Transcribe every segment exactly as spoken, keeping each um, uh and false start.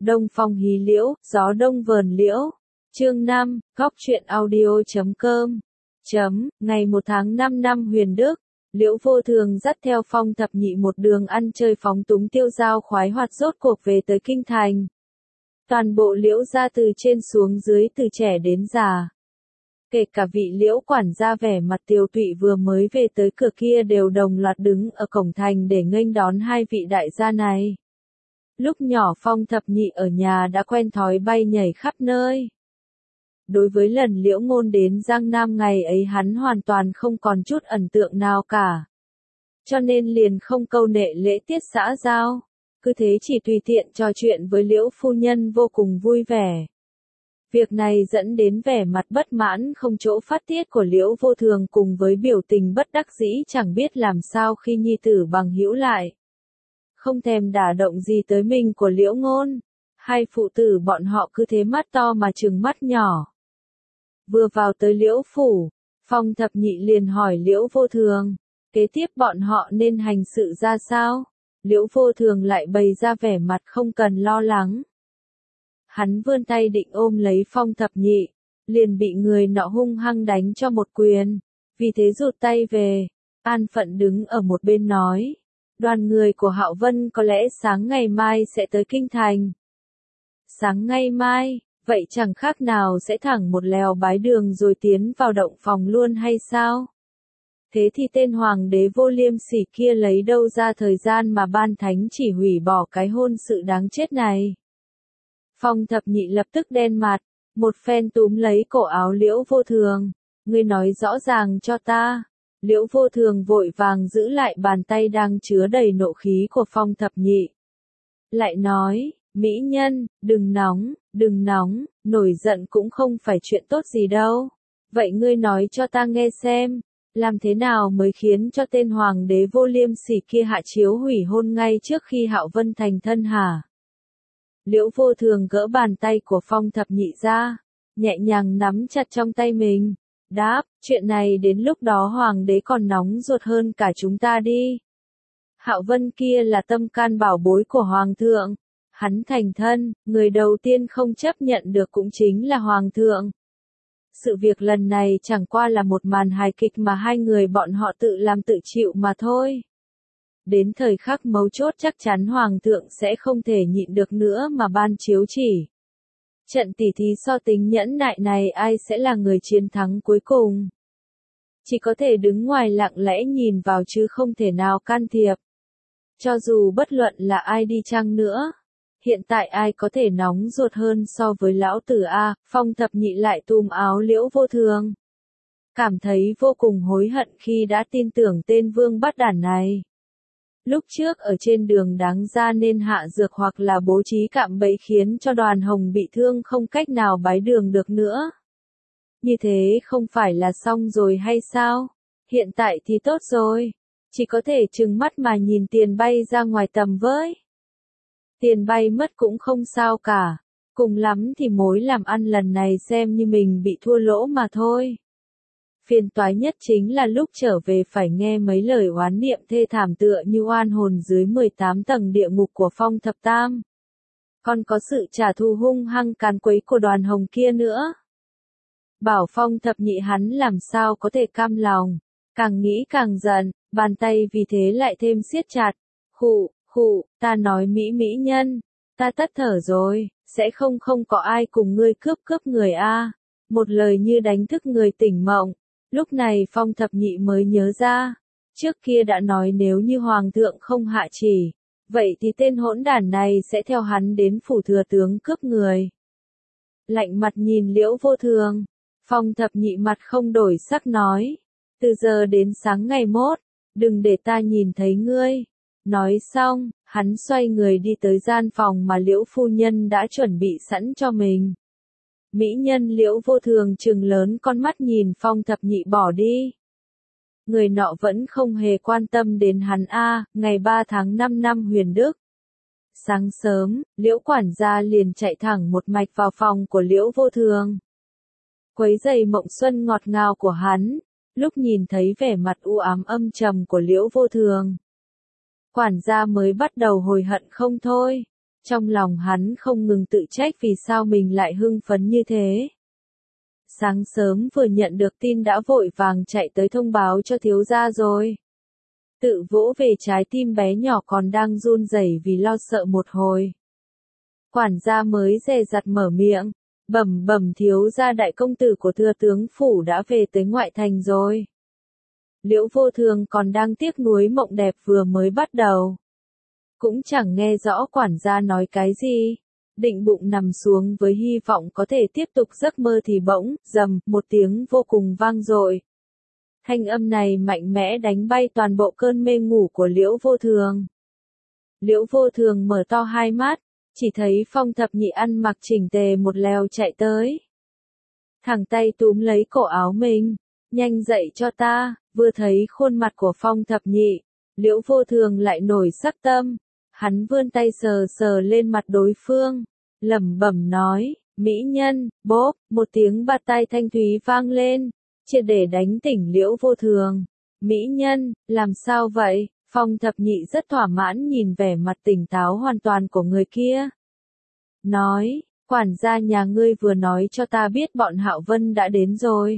Đông phong hí liễu, gió đông vờn liễu. Chương năm, góc truyện audio chấm com. Chấm, ngày một tháng năm năm Huyền Đức, Liễu Vô Thường dắt theo Phong Thập Nhị một đường ăn chơi phóng túng tiêu dao khoái hoạt rốt cuộc về tới kinh thành. Toàn bộ Liễu gia từ trên xuống dưới, từ trẻ đến già, kể cả vị Liễu quản gia vẻ mặt tiều tụy vừa mới về tới cửa kia đều đồng loạt đứng ở cổng thành để nghênh đón hai vị đại gia này. Lúc nhỏ Phong Thập Nhị ở nhà đã quen thói bay nhảy khắp nơi. Đối với lần Liễu Ngôn đến Giang Nam ngày ấy hắn hoàn toàn không còn chút ấn tượng nào cả. Cho nên liền không câu nệ lễ tiết xã giao, cứ thế chỉ tùy tiện trò chuyện với Liễu phu nhân vô cùng vui vẻ. Việc này dẫn đến vẻ mặt bất mãn không chỗ phát tiết của Liễu Vô Thường cùng với biểu tình bất đắc dĩ chẳng biết làm sao khi nhi tử bằng hữu lại không thèm đả động gì tới mình của Liễu Ngôn. Hai phụ tử bọn họ cứ thế mắt to mà trừng mắt nhỏ. Vừa vào tới Liễu phủ, Phong Thập Nhị liền hỏi Liễu Vô Thường, kế tiếp bọn họ nên hành sự ra sao? Liễu Vô Thường lại bày ra vẻ mặt không cần lo lắng. Hắn vươn tay định ôm lấy Phong Thập Nhị, liền bị người nọ hung hăng đánh cho một quyền, vì thế rụt tay về. An Phận đứng ở một bên nói, đoàn người của Hạo Vân có lẽ sáng ngày mai sẽ tới kinh thành. Sáng ngày mai, vậy chẳng khác nào sẽ thẳng một lèo bái đường rồi tiến vào động phòng luôn hay sao? Thế thì tên hoàng đế vô liêm sỉ kia lấy đâu ra thời gian mà ban thánh chỉ hủy bỏ cái hôn sự đáng chết này? Phong Thập Nhị lập tức đen mặt, một phen túm lấy cổ áo Liễu Vô Thường, ngươi nói rõ ràng cho ta. Liễu Vô Thường vội vàng giữ lại bàn tay đang chứa đầy nộ khí của Phong Thập Nhị. Lại nói, mỹ nhân, đừng nóng, đừng nóng, nổi giận cũng không phải chuyện tốt gì đâu. Vậy ngươi nói cho ta nghe xem, làm thế nào mới khiến cho tên hoàng đế vô liêm sỉ kia hạ chiếu hủy hôn ngay trước khi Hạo Vân thành thân hả? Liễu Vô Thường gỡ bàn tay của Phong Thập Nhị ra, nhẹ nhàng nắm chặt trong tay mình. Đáp, chuyện này đến lúc đó hoàng đế còn nóng ruột hơn cả chúng ta đi. Hạo Vân kia là tâm can bảo bối của hoàng thượng. Hắn thành thân, người đầu tiên không chấp nhận được cũng chính là hoàng thượng. Sự việc lần này chẳng qua là một màn hài kịch mà hai người bọn họ tự làm tự chịu mà thôi. Đến thời khắc mấu chốt chắc chắn hoàng thượng sẽ không thể nhịn được nữa mà ban chiếu chỉ. Trận tỉ thí so tính nhẫn nại này ai sẽ là người chiến thắng cuối cùng? Chỉ có thể đứng ngoài lặng lẽ nhìn vào chứ không thể nào can thiệp. Cho dù bất luận là ai đi chăng nữa, hiện tại ai có thể nóng ruột hơn so với lão tử A? Phong Thập Nhị lại túm áo Liễu Vô Thường, cảm thấy vô cùng hối hận khi đã tin tưởng tên vương bắt đản này. Lúc trước ở trên đường đáng ra nên hạ dược hoặc là bố trí cạm bẫy khiến cho Đoàn Hồng bị thương không cách nào bái đường được nữa. Như thế không phải là xong rồi hay sao? Hiện tại thì tốt rồi, chỉ có thể trừng mắt mà nhìn tiền bay ra ngoài tầm với. Tiền bay mất cũng không sao cả, cùng lắm thì mối làm ăn lần này xem như mình bị thua lỗ mà thôi. Phiền toái nhất chính là lúc trở về phải nghe mấy lời oán niệm thê thảm tựa như oan hồn dưới mười tám tầng địa ngục của Phong Thập Tam. Còn có sự trả thù hung hăng càn quấy của Đoàn Hồng kia nữa. Bảo Phong Thập Nhị hắn làm sao có thể cam lòng, càng nghĩ càng giận, bàn tay vì thế lại thêm siết chặt. Khụ, khụ, ta nói mỹ mỹ nhân, ta tắt thở rồi, sẽ không không có ai cùng ngươi cướp cướp người a. Một lời như đánh thức người tỉnh mộng. Lúc này Phong Thập Nhị mới nhớ ra, trước kia đã nói nếu như hoàng thượng không hạ chỉ, vậy thì tên hỗn đản này sẽ theo hắn đến phủ thừa tướng cướp người. Lạnh mặt nhìn Liễu Vô Thường, Phong Thập Nhị mặt không đổi sắc nói, từ giờ đến sáng ngày mốt, đừng để ta nhìn thấy ngươi. Nói xong, hắn xoay người đi tới gian phòng mà Liễu phu nhân đã chuẩn bị sẵn cho mình. Mỹ nhân Liễu Vô Thường trừng lớn con mắt nhìn Phong Thập Nhị bỏ đi. Người nọ vẫn không hề quan tâm đến hắn a. Ngày ba tháng năm năm Huyền Đức. Sáng sớm, Liễu quản gia liền chạy thẳng một mạch vào phòng của Liễu Vô Thường. Quấy giày mộng xuân ngọt ngào của hắn, lúc nhìn thấy vẻ mặt u ám âm trầm của Liễu Vô Thường, quản gia mới bắt đầu hối hận không thôi. Trong lòng hắn không ngừng tự trách vì sao mình lại hưng phấn như thế. Sáng sớm vừa nhận được tin đã vội vàng chạy tới thông báo cho thiếu gia rồi. Tự vỗ về trái tim bé nhỏ còn đang run rẩy vì lo sợ một hồi. Quản gia mới dè dặt mở miệng, bẩm bẩm thiếu gia đại công tử của thừa tướng phủ đã về tới ngoại thành rồi. Liễu Vô Thường còn đang tiếc nuối mộng đẹp vừa mới bắt đầu. Cũng chẳng nghe rõ quản gia nói cái gì. Định bụng nằm xuống với hy vọng có thể tiếp tục giấc mơ thì bỗng, rầm, một tiếng vô cùng vang dội. Thanh âm này mạnh mẽ đánh bay toàn bộ cơn mê ngủ của Liễu Vô Thường. Liễu Vô Thường mở to hai mắt, chỉ thấy Phong Thập Nhị ăn mặc chỉnh tề một lèo chạy tới. Thẳng tay túm lấy cổ áo mình, nhanh dậy cho ta, vừa thấy khuôn mặt của Phong Thập Nhị, Liễu Vô Thường lại nổi sắc tâm. Hắn vươn tay sờ sờ lên mặt đối phương, lẩm bẩm nói, mỹ nhân, bốp, một tiếng bạt tai thanh thúy vang lên, triệt để đánh tỉnh Liễu Vô Thường. Mỹ nhân, làm sao vậy? Phong Thập Nhị rất thỏa mãn nhìn vẻ mặt tỉnh táo hoàn toàn của người kia. Nói, quản gia nhà ngươi vừa nói cho ta biết bọn Hạo Vân đã đến rồi.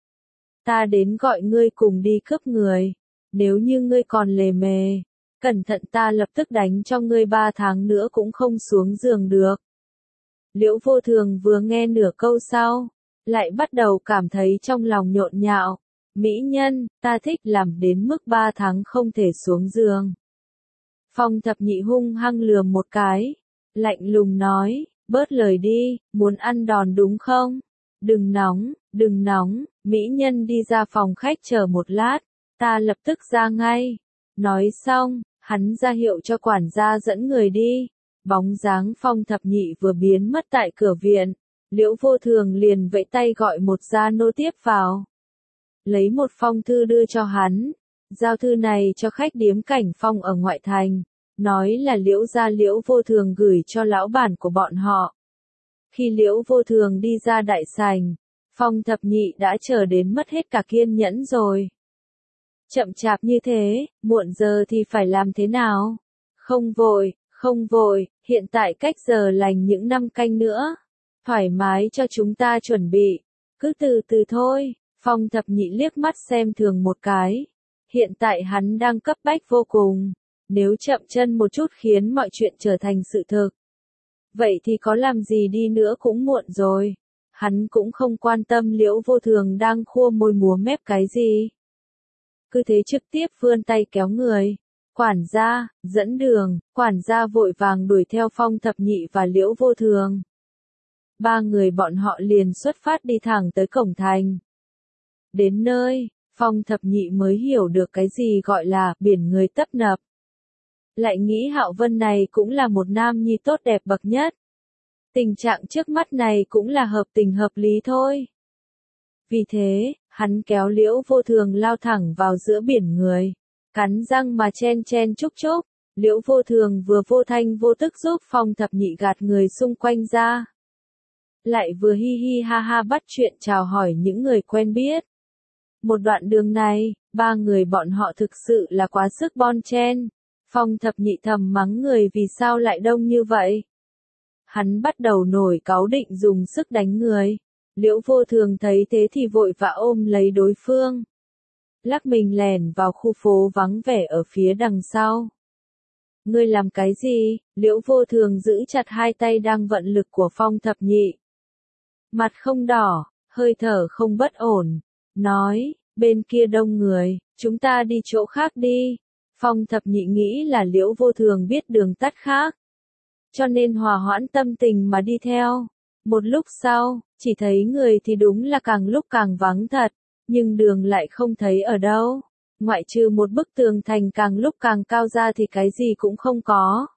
Ta đến gọi ngươi cùng đi cướp người, nếu như ngươi còn lề mề, cẩn thận ta lập tức đánh cho ngươi ba tháng nữa cũng không xuống giường được. Liễu Vô Thường vừa nghe nửa câu sau, lại bắt đầu cảm thấy trong lòng nhộn nhạo. Mỹ nhân, ta thích làm đến mức ba tháng không thể xuống giường. Phong Thập Nhị hung hăng lườm một cái, lạnh lùng nói, bớt lời đi, muốn ăn đòn đúng không? Đừng nóng, đừng nóng, mỹ nhân đi ra phòng khách chờ một lát, ta lập tức ra ngay. Nói xong, hắn ra hiệu cho quản gia dẫn người đi. Bóng dáng Phong Thập Nhị vừa biến mất tại cửa viện, Liễu Vô Thường liền vẫy tay gọi một gia nô tiếp vào. Lấy một phong thư đưa cho hắn, giao thư này cho khách điếm Cảnh Phong ở ngoại thành, nói là Liễu gia Liễu Vô Thường gửi cho lão bản của bọn họ. Khi Liễu Vô Thường đi ra đại sảnh, Phong Thập Nhị đã chờ đến mất hết cả kiên nhẫn rồi. Chậm chạp như thế, muộn giờ thì phải làm thế nào? Không vội, không vội, hiện tại cách giờ lành những năm canh nữa. Thoải mái cho chúng ta chuẩn bị, cứ từ từ thôi. Phong Thập Nhị liếc mắt xem thường một cái. Hiện tại hắn đang cấp bách vô cùng. Nếu chậm chân một chút khiến mọi chuyện trở thành sự thực, vậy thì có làm gì đi nữa cũng muộn rồi. Hắn cũng không quan tâm Liễu Vô Thường đang khua môi múa mép cái gì. Cứ thế trực tiếp vươn tay kéo người. Quản gia, dẫn đường, quản gia vội vàng đuổi theo Phong Thập Nhị và Liễu Vô Thường. Ba người bọn họ liền xuất phát đi thẳng tới cổng thành. Đến nơi, Phong Thập Nhị mới hiểu được cái gì gọi là biển người tấp nập. Lại nghĩ Hạo Vân này cũng là một nam nhi tốt đẹp bậc nhất. Tình trạng trước mắt này cũng là hợp tình hợp lý thôi. Vì thế, hắn kéo Liễu Vô Thường lao thẳng vào giữa biển người, cắn răng mà chen chen chúc chúc. Liễu Vô Thường vừa vô thanh vô tức giúp Phong Thập Nhị gạt người xung quanh ra. Lại vừa hi hi ha ha bắt chuyện chào hỏi những người quen biết. Một đoạn đường này, ba người bọn họ thực sự là quá sức bon chen. Phong Thập Nhị thầm mắng người vì sao lại đông như vậy. Hắn bắt đầu nổi cáu định dùng sức đánh người. Liễu Vô Thường thấy thế thì vội vã ôm lấy đối phương. Lắc mình lèn vào khu phố vắng vẻ ở phía đằng sau. Ngươi làm cái gì? Liễu Vô Thường giữ chặt hai tay đang vận lực của Phong Thập Nhị. Mặt không đỏ, hơi thở không bất ổn. Nói, bên kia đông người, chúng ta đi chỗ khác đi. Phong Thập Nhị nghĩ là Liễu Vô Thường biết đường tắt khác, cho nên hòa hoãn tâm tình mà đi theo. Một lúc sau, chỉ thấy người thì đúng là càng lúc càng vắng thật, nhưng đường lại không thấy ở đâu. Ngoại trừ một bức tường thành càng lúc càng cao ra thì cái gì cũng không có.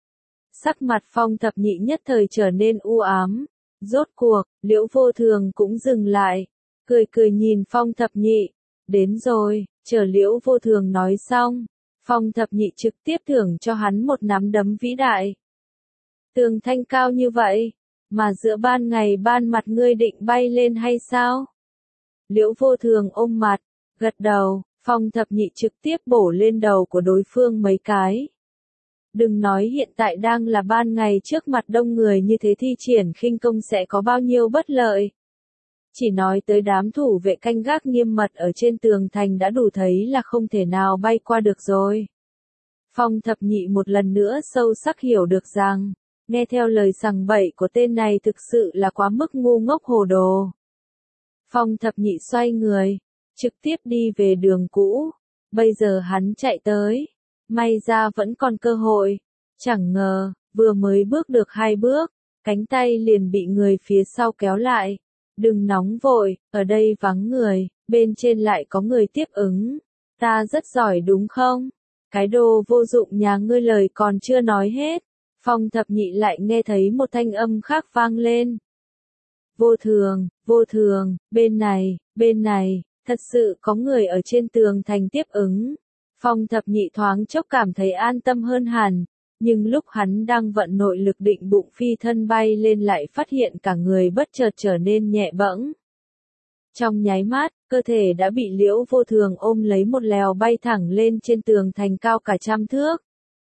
Sắc mặt Phong Thập Nhị nhất thời trở nên u ám. Rốt cuộc, Liễu Vô Thường cũng dừng lại, cười cười nhìn Phong Thập Nhị. Đến rồi, chờ Liễu Vô Thường nói xong, Phong Thập Nhị trực tiếp thưởng cho hắn một nắm đấm vĩ đại. Tường thanh cao như vậy, mà giữa ban ngày ban mặt ngươi định bay lên hay sao? Liễu Vô Thường ôm mặt, gật đầu. Phong Thập Nhị trực tiếp bổ lên đầu của đối phương mấy cái. Đừng nói hiện tại đang là ban ngày trước mặt đông người như thế thi triển khinh công sẽ có bao nhiêu bất lợi. Chỉ nói tới đám thủ vệ canh gác nghiêm mật ở trên tường thành đã đủ thấy là không thể nào bay qua được rồi. Phong thập nhị một lần nữa sâu sắc hiểu được rằng, nghe theo lời sằng bậy của tên này thực sự là quá mức ngu ngốc hồ đồ. Phong thập nhị xoay người, trực tiếp đi về đường cũ. Bây giờ hắn chạy tới, may ra vẫn còn cơ hội. Chẳng ngờ, vừa mới bước được hai bước, cánh tay liền bị người phía sau kéo lại. Đừng nóng vội, ở đây vắng người, bên trên lại có người tiếp ứng. Ta rất giỏi đúng không? Cái đồ vô dụng nhà ngươi lời còn chưa nói hết. Phong thập nhị lại nghe thấy một thanh âm khác vang lên. Vô thường, vô thường, bên này, bên này, thật sự có người ở trên tường thành tiếp ứng. Phong thập nhị thoáng chốc cảm thấy an tâm hơn hẳn, nhưng lúc hắn đang vận nội lực định bụng phi thân bay lên lại phát hiện cả người bất chợt trở nên nhẹ bẫng. Trong nháy mắt, cơ thể đã bị Liễu Vô Thường ôm lấy một lèo bay thẳng lên trên tường thành cao cả trăm thước.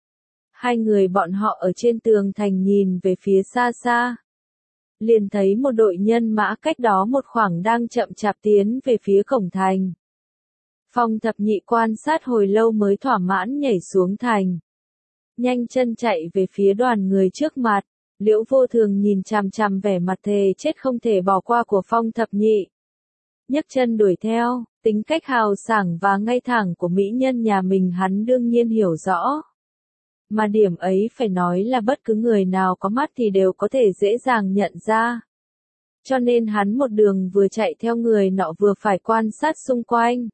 Hai người bọn họ ở trên tường thành nhìn về phía xa xa. Liền thấy một đội nhân mã cách đó một khoảng đang chậm chạp tiến về phía cổng thành. Phong thập nhị quan sát hồi lâu mới thỏa mãn nhảy xuống thành. Nhanh chân chạy về phía đoàn người trước mặt, Liễu Vô Thường nhìn chằm chằm vẻ mặt thề chết không thể bỏ qua của Phong thập nhị. Nhấc chân đuổi theo, tính cách hào sảng và ngay thẳng của mỹ nhân nhà mình hắn đương nhiên hiểu rõ. Mà điểm ấy phải nói là bất cứ người nào có mắt thì đều có thể dễ dàng nhận ra. Cho nên hắn một đường vừa chạy theo người nọ vừa phải quan sát xung quanh.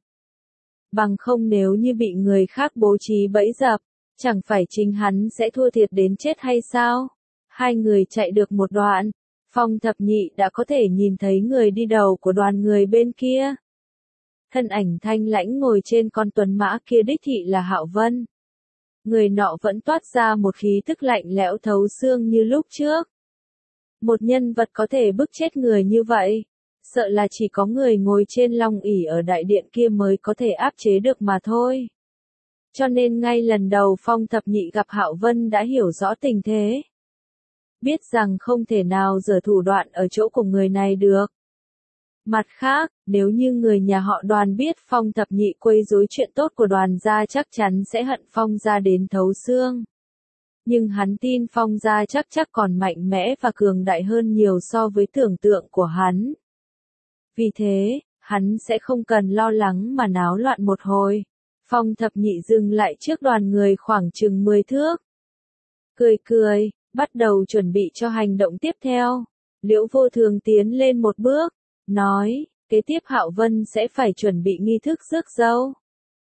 Bằng không nếu như bị người khác bố trí bẫy dập, chẳng phải chính hắn sẽ thua thiệt đến chết hay sao? Hai người chạy được một đoạn, Phong thập nhị đã có thể nhìn thấy người đi đầu của đoàn người bên kia. Thân ảnh thanh lãnh ngồi trên con tuấn mã kia đích thị là Hạo Vân. Người nọ vẫn toát ra một khí tức lạnh lẽo thấu xương như lúc trước. Một nhân vật có thể bức chết người như vậy, sợ là chỉ có người ngồi trên long ỷ ở đại điện kia mới có thể áp chế được mà thôi. Cho nên ngay lần đầu Phong thập nhị gặp Hạo Vân đã hiểu rõ tình thế. Biết rằng không thể nào giở thủ đoạn ở chỗ của người này được. Mặt khác, nếu như người nhà họ Đoàn biết Phong thập nhị quấy rối chuyện tốt của Đoàn gia chắc chắn sẽ hận Phong gia đến thấu xương. Nhưng hắn tin Phong gia chắc chắc còn mạnh mẽ và cường đại hơn nhiều so với tưởng tượng của hắn. Vì thế, hắn sẽ không cần lo lắng mà náo loạn một hồi. Phong thập nhị dừng lại trước đoàn người khoảng chừng mười thước. Cười cười, bắt đầu chuẩn bị cho hành động tiếp theo. Liễu Vô Thường tiến lên một bước, nói, kế tiếp Hạo Vân sẽ phải chuẩn bị nghi thức rước dâu.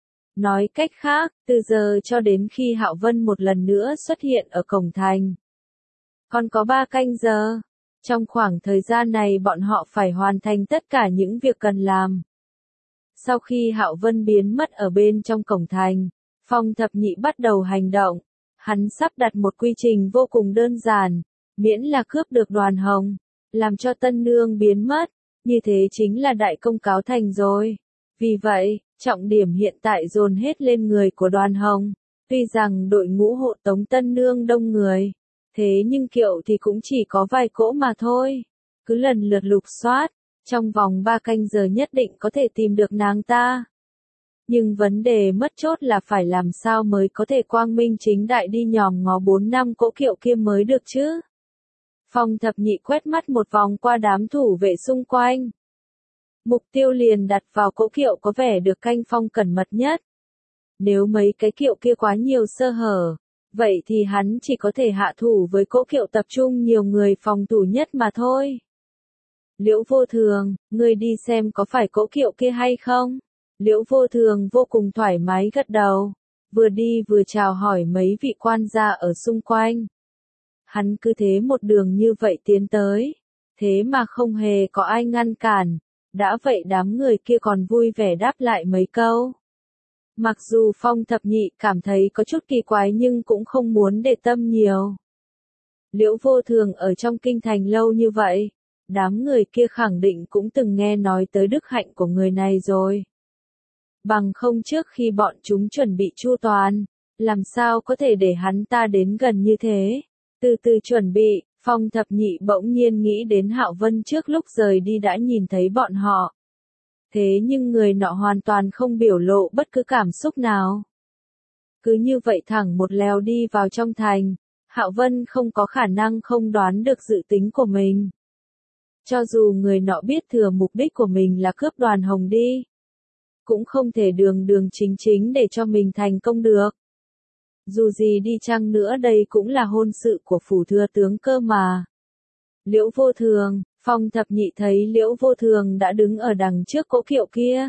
Nói cách khác, từ giờ cho đến khi Hạo Vân một lần nữa xuất hiện ở cổng thành. Còn có ba canh giờ. Trong khoảng thời gian này bọn họ phải hoàn thành tất cả những việc cần làm. Sau khi Hạo Vân biến mất ở bên trong cổng thành, Phong thập nhị bắt đầu hành động. Hắn sắp đặt một quy trình vô cùng đơn giản, miễn là cướp được Đoàn Hồng, làm cho tân nương biến mất, như thế chính là đại công cáo thành rồi. Vì vậy, trọng điểm hiện tại dồn hết lên người của Đoàn Hồng. Tuy rằng đội ngũ hộ tống tân nương đông người, thế nhưng kiệu thì cũng chỉ có vài cỗ mà thôi. Cứ lần lượt lục soát, trong vòng ba canh giờ nhất định có thể tìm được nàng ta. Nhưng vấn đề mất chốt là phải làm sao mới có thể quang minh chính đại đi nhòm ngó bốn năm cỗ kiệu kia mới được chứ. Phong thập nhị quét mắt một vòng qua đám thủ vệ xung quanh. Mục tiêu liền đặt vào cỗ kiệu có vẻ được canh phong cẩn mật nhất. Nếu mấy cái kiệu kia quá nhiều sơ hở, vậy thì hắn chỉ có thể hạ thủ với cỗ kiệu tập trung nhiều người phòng thủ nhất mà thôi. Liễu Vô Thường, ngươi đi xem có phải cỗ kiệu kia hay không? Liễu Vô Thường vô cùng thoải mái gật đầu, vừa đi vừa chào hỏi mấy vị quan gia ở xung quanh. Hắn cứ thế một đường như vậy tiến tới, thế mà không hề có ai ngăn cản, đã vậy đám người kia còn vui vẻ đáp lại mấy câu. Mặc dù Phong thập nhị cảm thấy có chút kỳ quái nhưng cũng không muốn để tâm nhiều. Liễu Vô Thường ở trong kinh thành lâu như vậy, đám người kia khẳng định cũng từng nghe nói tới đức hạnh của người này rồi. Bằng không trước khi bọn chúng chuẩn bị chu toàn, làm sao có thể để hắn ta đến gần như thế. Từ từ chuẩn bị, Phong Thập Nhị bỗng nhiên nghĩ đến Hạo Vân trước lúc rời đi đã nhìn thấy bọn họ. Thế nhưng người nọ hoàn toàn không biểu lộ bất cứ cảm xúc nào. Cứ như vậy thẳng một lèo đi vào trong thành, Hạo Vân không có khả năng không đoán được dự tính của mình. Cho dù người nọ biết thừa mục đích của mình là cướp Đoàn Hồng đi, cũng không thể đường đường chính chính để cho mình thành công được. Dù gì đi chăng nữa đây cũng là hôn sự của phủ thừa tướng cơ mà. Liễu Vô Thường, Phong Thập Nhị thấy Liễu Vô Thường đã đứng ở đằng trước cỗ kiệu kia.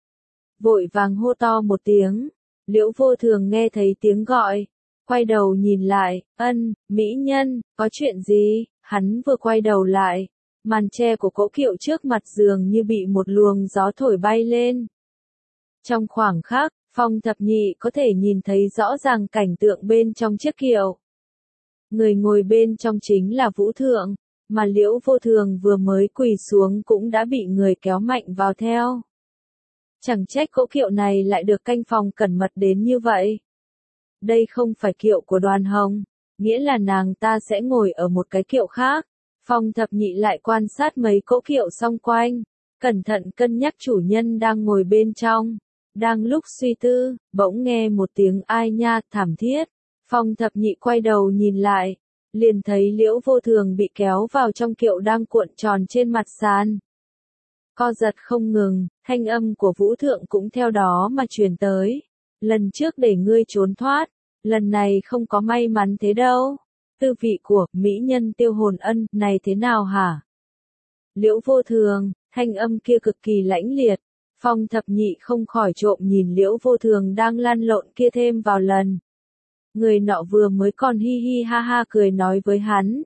Vội vàng hô to một tiếng, Liễu Vô Thường nghe thấy tiếng gọi, quay đầu nhìn lại, ân, mỹ nhân, có chuyện gì, hắn vừa quay đầu lại, màn che của cỗ kiệu trước mặt dường như bị một luồng gió thổi bay lên. Trong khoảng khắc, Phong Thập Nhị có thể nhìn thấy rõ ràng cảnh tượng bên trong chiếc kiệu. Người ngồi bên trong chính là Vũ Thượng, mà Liễu Vô Thường vừa mới quỳ xuống cũng đã bị người kéo mạnh vào theo. Chẳng trách cỗ kiệu này lại được canh phòng cẩn mật đến như vậy. Đây không phải kiệu của Đoàn Hồng, nghĩa là nàng ta sẽ ngồi ở một cái kiệu khác. Phong Thập Nhị lại quan sát mấy cỗ kiệu xung quanh, cẩn thận cân nhắc chủ nhân đang ngồi bên trong. Đang lúc suy tư, bỗng nghe một tiếng ai nha thảm thiết. Phong Thập Nhị quay đầu nhìn lại, liền thấy Liễu Vô Thường bị kéo vào trong kiệu đang cuộn tròn trên mặt sàn. Co giật không ngừng, thanh âm của Vũ Thượng cũng theo đó mà truyền tới. Lần trước để ngươi trốn thoát, lần này không có may mắn thế đâu. Tư vị của mỹ nhân Tiêu Hồn Ân này thế nào hả? Liễu Vô Thường, thanh âm kia cực kỳ lãnh liệt. Phong Thập Nhị không khỏi trộm nhìn Liễu Vô Thường đang lăn lộn kia thêm vào lần. Người nọ vừa mới còn hi hi ha ha cười nói với hắn.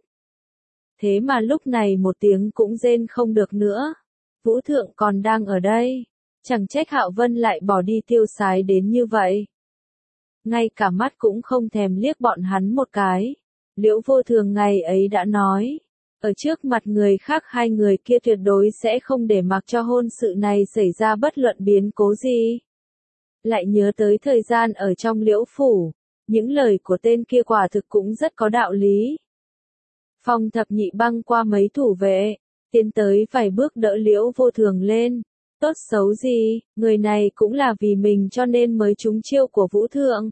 Thế mà lúc này một tiếng cũng rên không được nữa. Vũ Thượng còn đang ở đây. Chẳng trách Hạo Vân lại bỏ đi tiêu sái đến như vậy. Ngay cả mắt cũng không thèm liếc bọn hắn một cái. Liễu Vô Thường ngày ấy đã nói. Ở trước mặt người khác hai người kia tuyệt đối sẽ không để mặc cho hôn sự này xảy ra bất luận biến cố gì. Lại nhớ tới thời gian ở trong Liễu Phủ. Những lời của tên kia quả thực cũng rất có đạo lý. Phong Thập Nhị băng qua mấy thủ vệ, tiến tới vài bước đỡ Liễu Vô Thường lên. Tốt xấu gì, người này cũng là vì mình cho nên mới trúng chiêu của Vũ Thượng.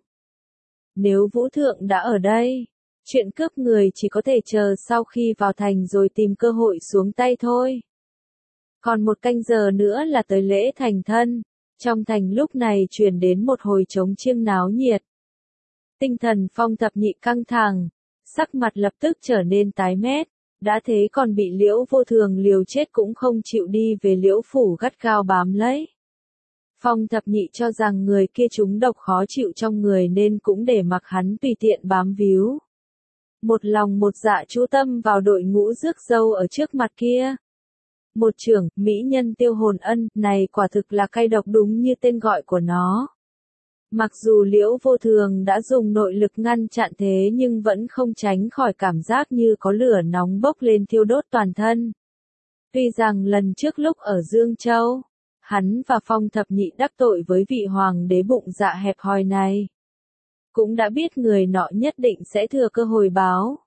Nếu Vũ Thượng đã ở đây, chuyện cướp người chỉ có thể chờ sau khi vào thành rồi tìm cơ hội xuống tay thôi. Còn một canh giờ nữa là tới lễ thành thân, trong thành lúc này truyền đến một hồi trống chiêng náo nhiệt. Tinh thần Phong Thập Nhị căng thẳng, sắc mặt lập tức trở nên tái mét, đã thế còn bị Liễu Vô Thường liều chết cũng không chịu đi về Liễu Phủ gắt gao bám lấy. Phong Thập Nhị cho rằng người kia trúng độc khó chịu trong người nên cũng để mặc hắn tùy tiện bám víu. Một lòng một dạ chú tâm vào đội ngũ rước dâu ở trước mặt kia. Một trưởng, mỹ nhân Tiêu Hồn Ân, này quả thực là cay độc đúng như tên gọi của nó. Mặc dù Liễu Vô Thường đã dùng nội lực ngăn chặn thế nhưng vẫn không tránh khỏi cảm giác như có lửa nóng bốc lên thiêu đốt toàn thân. Tuy rằng lần trước lúc ở Dương Châu, hắn và Phong Thập Nhị đắc tội với vị hoàng đế bụng dạ hẹp hòi này. Cũng đã biết người nọ nhất định sẽ thừa cơ hồi báo.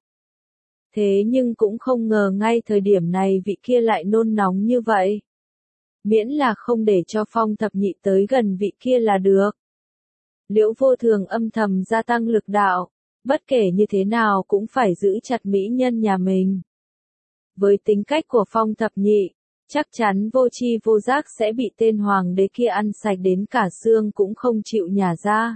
Thế nhưng cũng không ngờ ngay thời điểm này vị kia lại nôn nóng như vậy. Miễn là không để cho Phong Thập Nhị tới gần vị kia là được. Liễu Vô Thường âm thầm gia tăng lực đạo, bất kể như thế nào cũng phải giữ chặt mỹ nhân nhà mình. Với tính cách của Phong Thập Nhị, chắc chắn vô tri vô giác sẽ bị tên hoàng đế kia ăn sạch đến cả xương cũng không chịu nhả ra.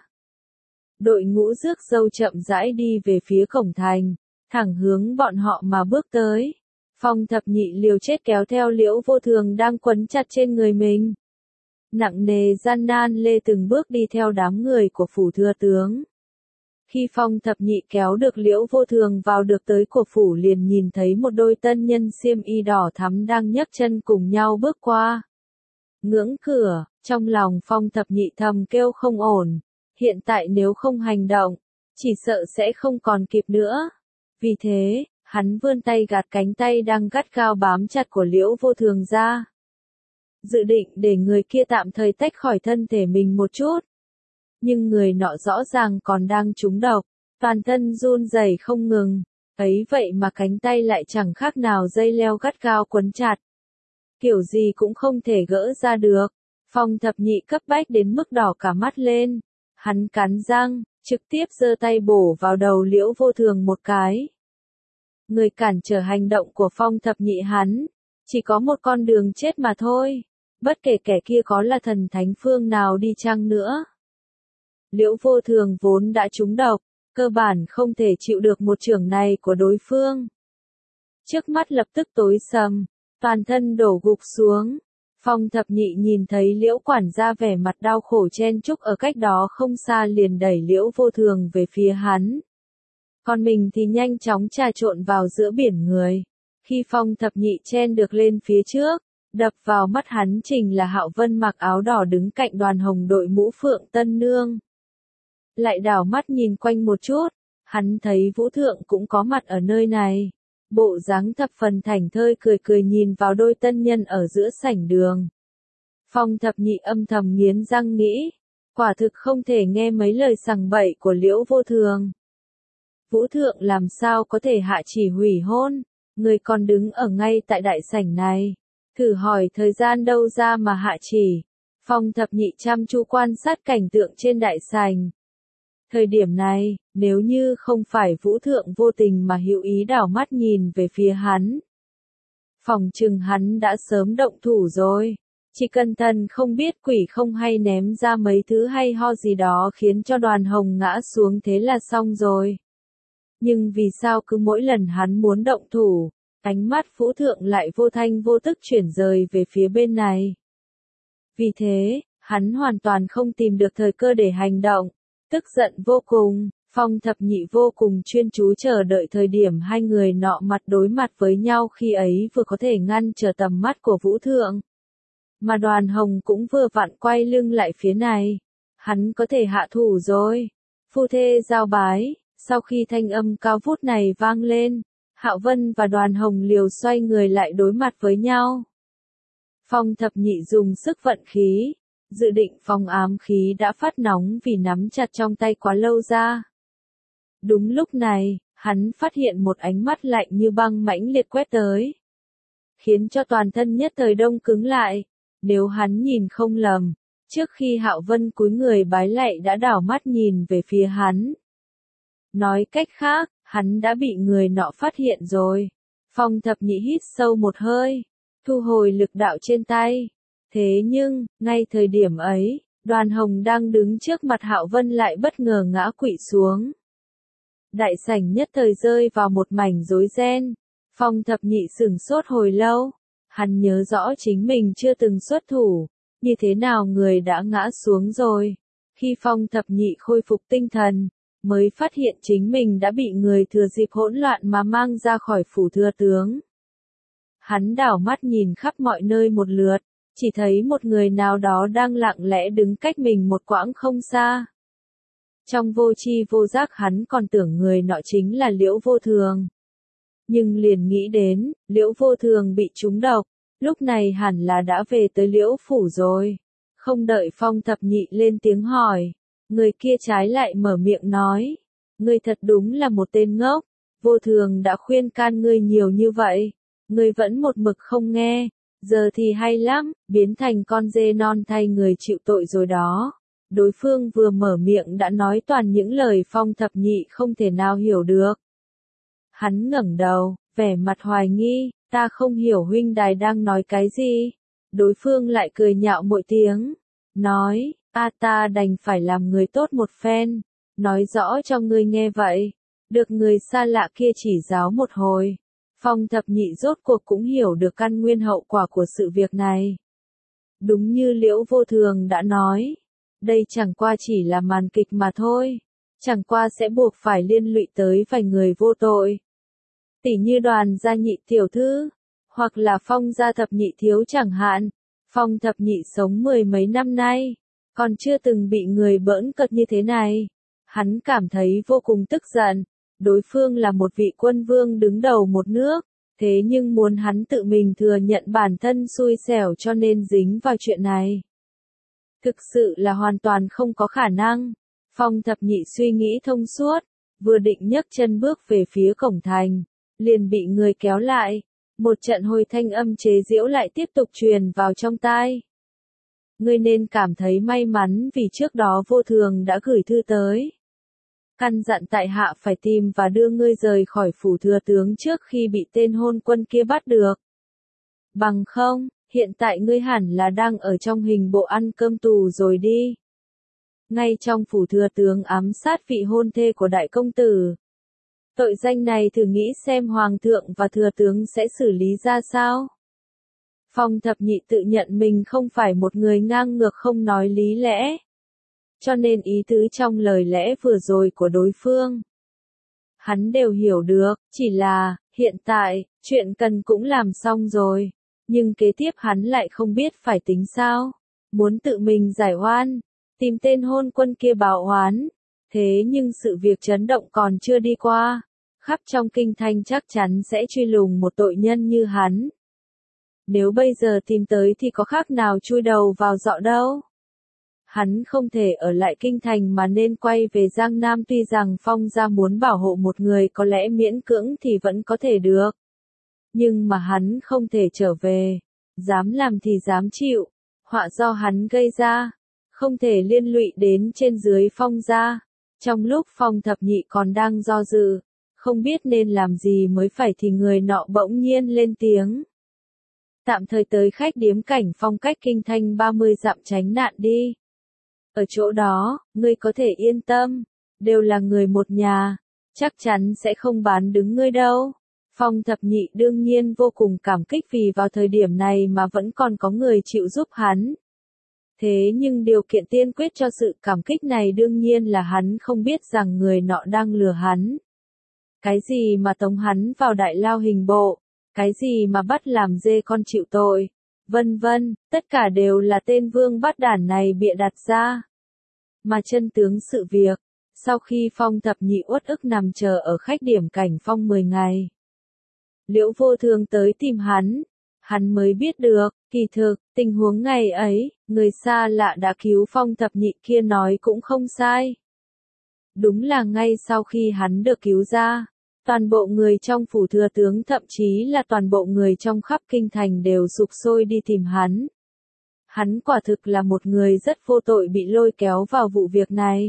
Đội ngũ rước dâu chậm rãi đi về phía cổng thành, thẳng hướng bọn họ mà bước tới. Phong Thập Nhị liều chết kéo theo Liễu Vô Thường đang quấn chặt trên người mình. Nặng nề gian nan lê từng bước đi theo đám người của phủ thừa tướng. Khi Phong Thập Nhị kéo được Liễu Vô Thường vào được tới của phủ liền nhìn thấy một đôi tân nhân xiêm y đỏ thắm đang nhấc chân cùng nhau bước qua. Ngưỡng cửa, trong lòng Phong Thập Nhị thầm kêu không ổn, hiện tại nếu không hành động, chỉ sợ sẽ không còn kịp nữa. Vì thế, hắn vươn tay gạt cánh tay đang gắt gao bám chặt của Liễu Vô Thường ra. Dự định để người kia tạm thời tách khỏi thân thể mình một chút. Nhưng người nọ rõ ràng còn đang trúng độc, toàn thân run rẩy không ngừng, ấy vậy mà cánh tay lại chẳng khác nào dây leo gắt gao quấn chặt. Kiểu gì cũng không thể gỡ ra được. Phong thập nhị cấp bách đến mức đỏ cả mắt lên. Hắn cắn răng, trực tiếp giơ tay bổ vào đầu Liễu Vô Thường một cái. Người cản trở hành động của Phong thập nhị hắn, chỉ có một con đường chết mà thôi. Bất kể kẻ kia có là thần thánh phương nào đi chăng nữa. Liễu Vô Thường vốn đã trúng độc, cơ bản không thể chịu được một chưởng này của đối phương. Trước mắt lập tức tối sầm, toàn thân đổ gục xuống. Phong thập nhị nhìn thấy Liễu quản gia vẻ mặt đau khổ chen chúc ở cách đó không xa liền đẩy Liễu Vô Thường về phía hắn. Còn mình thì nhanh chóng trà trộn vào giữa biển người. Khi Phong thập nhị chen được lên phía trước, đập vào mắt hắn trình là Hạo Vân mặc áo đỏ đứng cạnh Đoàn Hồng đội mũ phượng tân nương. Lại đảo mắt nhìn quanh một chút, hắn thấy Vũ Thượng cũng có mặt ở nơi này. Bộ dáng thập phần thảnh thơi cười cười nhìn vào đôi tân nhân ở giữa sảnh đường. Phong thập nhị âm thầm nghiến răng nghĩ, quả thực không thể nghe mấy lời sằng bậy của Liễu Vô Thường. Vũ Thượng làm sao có thể hạ chỉ hủy hôn, người còn đứng ở ngay tại đại sảnh này. Thử hỏi thời gian đâu ra mà hạ chỉ. Phong thập nhị chăm chú quan sát cảnh tượng trên đại sảnh. Thời điểm này, nếu như không phải Vũ Thượng vô tình mà hữu ý đảo mắt nhìn về phía hắn, phòng chừng hắn đã sớm động thủ rồi. Chỉ cần thần không biết quỷ không hay ném ra mấy thứ hay ho gì đó khiến cho Đoàn Hồng ngã xuống thế là xong rồi. Nhưng vì sao cứ mỗi lần hắn muốn động thủ, ánh mắt Vũ Thượng lại vô thanh vô tức chuyển rời về phía bên này. Vì thế, hắn hoàn toàn không tìm được thời cơ để hành động. Tức giận vô cùng, Phong thập nhị vô cùng chuyên chú chờ đợi thời điểm hai người nọ mặt đối mặt với nhau khi ấy vừa có thể ngăn trở tầm mắt của Vũ Thượng. Mà Đoàn Hồng cũng vừa vặn quay lưng lại phía này. Hắn có thể hạ thủ rồi. Phu thê giao bái, sau khi thanh âm cao vút này vang lên, Hạo Vân và Đoàn Hồng liều xoay người lại đối mặt với nhau. Phong thập nhị dùng sức vận khí. Dự định phong ám khí đã phát nóng vì nắm chặt trong tay quá lâu ra. Đúng lúc này, hắn phát hiện một ánh mắt lạnh như băng mãnh liệt quét tới. Khiến cho toàn thân nhất thời đông cứng lại. Nếu hắn nhìn không lầm, trước khi Hạo Vân cúi người bái lạy đã đảo mắt nhìn về phía hắn. Nói cách khác, hắn đã bị người nọ phát hiện rồi. Phong thập nhị hít sâu một hơi, thu hồi lực đạo trên tay. Thế nhưng, ngay thời điểm ấy, Đoàn Hồng đang đứng trước mặt Hạo Vân lại bất ngờ ngã quỵ xuống. Đại sảnh nhất thời rơi vào một mảnh rối ren. Phong thập nhị sửng sốt hồi lâu. Hắn nhớ rõ chính mình chưa từng xuất thủ. Như thế nào người đã ngã xuống rồi. Khi Phong thập nhị khôi phục tinh thần, mới phát hiện chính mình đã bị người thừa dịp hỗn loạn mà mang ra khỏi phủ thừa tướng. Hắn đảo mắt nhìn khắp mọi nơi một lượt. Chỉ thấy một người nào đó đang lặng lẽ đứng cách mình một quãng không xa. Trong vô tri vô giác hắn còn tưởng người nọ chính là Liễu Vô Thường. Nhưng liền nghĩ đến, Liễu Vô Thường bị trúng độc, lúc này hẳn là đã về tới Liễu Phủ rồi. Không đợi Phong thập nhị lên tiếng hỏi, người kia trái lại mở miệng nói. Ngươi thật đúng là một tên ngốc, Vô Thường đã khuyên can ngươi nhiều như vậy, ngươi vẫn một mực không nghe. Giờ thì hay lắm, biến thành con dê non thay người chịu tội rồi đó. Đối phương vừa mở miệng đã nói toàn những lời Phong thập nhị không thể nào hiểu được. Hắn ngẩng đầu, vẻ mặt hoài nghi, ta không hiểu huynh đài đang nói cái gì. Đối phương lại cười nhạo mỗi tiếng, nói, a ta đành phải làm người tốt một phen, nói rõ cho ngươi nghe vậy. Được người xa lạ kia chỉ giáo một hồi. Phong thập nhị rốt cuộc cũng hiểu được căn nguyên hậu quả của sự việc này. Đúng như Liễu Vô Thường đã nói, đây chẳng qua chỉ là màn kịch mà thôi, chẳng qua sẽ buộc phải liên lụy tới vài người vô tội. Tỉ như Đoàn gia nhị tiểu thư, hoặc là Phong gia thập nhị thiếu chẳng hạn. Phong thập nhị sống mười mấy năm nay, còn chưa từng bị người bỡn cợt như thế này. Hắn cảm thấy vô cùng tức giận. Đối phương là một vị quân vương đứng đầu một nước, thế nhưng muốn hắn tự mình thừa nhận bản thân xui xẻo cho nên dính vào chuyện này. Thực sự là hoàn toàn không có khả năng. Phong thập nhị suy nghĩ thông suốt, vừa định nhấc chân bước về phía cổng thành, liền bị người kéo lại. Một trận hồi thanh âm chế giễu lại tiếp tục truyền vào trong tai. Ngươi nên cảm thấy may mắn vì trước đó vô thường đã gửi thư tới. Căn dặn tại hạ phải tìm và đưa ngươi rời khỏi phủ thừa tướng trước khi bị tên hôn quân kia bắt được. Bằng không, hiện tại ngươi hẳn là đang ở trong hình bộ ăn cơm tù rồi đi. Ngay trong phủ thừa tướng ám sát vị hôn thê của đại công tử. Tội danh này thử nghĩ xem hoàng thượng và thừa tướng sẽ xử lý ra sao. Phong thập nhị tự nhận mình không phải một người ngang ngược không nói lý lẽ. Cho nên ý tứ trong lời lẽ vừa rồi của đối phương, hắn đều hiểu được, chỉ là, hiện tại, chuyện cần cũng làm xong rồi. Nhưng kế tiếp hắn lại không biết phải tính sao. Muốn tự mình giải oan, tìm tên hôn quân kia báo oán. Thế nhưng sự việc chấn động còn chưa đi qua. Khắp trong kinh thành chắc chắn sẽ truy lùng một tội nhân như hắn. Nếu bây giờ tìm tới thì có khác nào chui đầu vào dọ đâu. Hắn không thể ở lại kinh thành mà nên quay về Giang Nam, tuy rằng Phong gia muốn bảo hộ một người có lẽ miễn cưỡng thì vẫn có thể được. Nhưng mà hắn không thể trở về. Dám làm thì dám chịu. Họa do hắn gây ra. Không thể liên lụy đến trên dưới Phong gia. Trong lúc Phong thập nhị còn đang do dự, không biết nên làm gì mới phải thì người nọ bỗng nhiên lên tiếng. Tạm thời tới khách điếm cảnh Phong cách kinh thành ba mươi dặm tránh nạn đi. Ở chỗ đó, ngươi có thể yên tâm. Đều là người một nhà. Chắc chắn sẽ không bán đứng ngươi đâu. Phong thập nhị đương nhiên vô cùng cảm kích vì vào thời điểm này mà vẫn còn có người chịu giúp hắn. Thế nhưng điều kiện tiên quyết cho sự cảm kích này đương nhiên là hắn không biết rằng người nọ đang lừa hắn. Cái gì mà tống hắn vào đại lao hình bộ, cái gì mà bắt làm dê con chịu tội, vân vân, tất cả đều là tên vương bát đản này bịa đặt ra. Mà chân tướng sự việc, sau khi Phong thập nhị uất ức nằm chờ ở khách điểm cảnh Phong mười ngày. Liễu Vô Thường tới tìm hắn, hắn mới biết được, kỳ thực, tình huống ngày ấy, người xa lạ đã cứu Phong thập nhị kia nói cũng không sai. Đúng là ngay sau khi hắn được cứu ra, toàn bộ người trong phủ thừa tướng thậm chí là toàn bộ người trong khắp kinh thành đều sục sôi đi tìm hắn. Hắn quả thực là một người rất vô tội bị lôi kéo vào vụ việc này.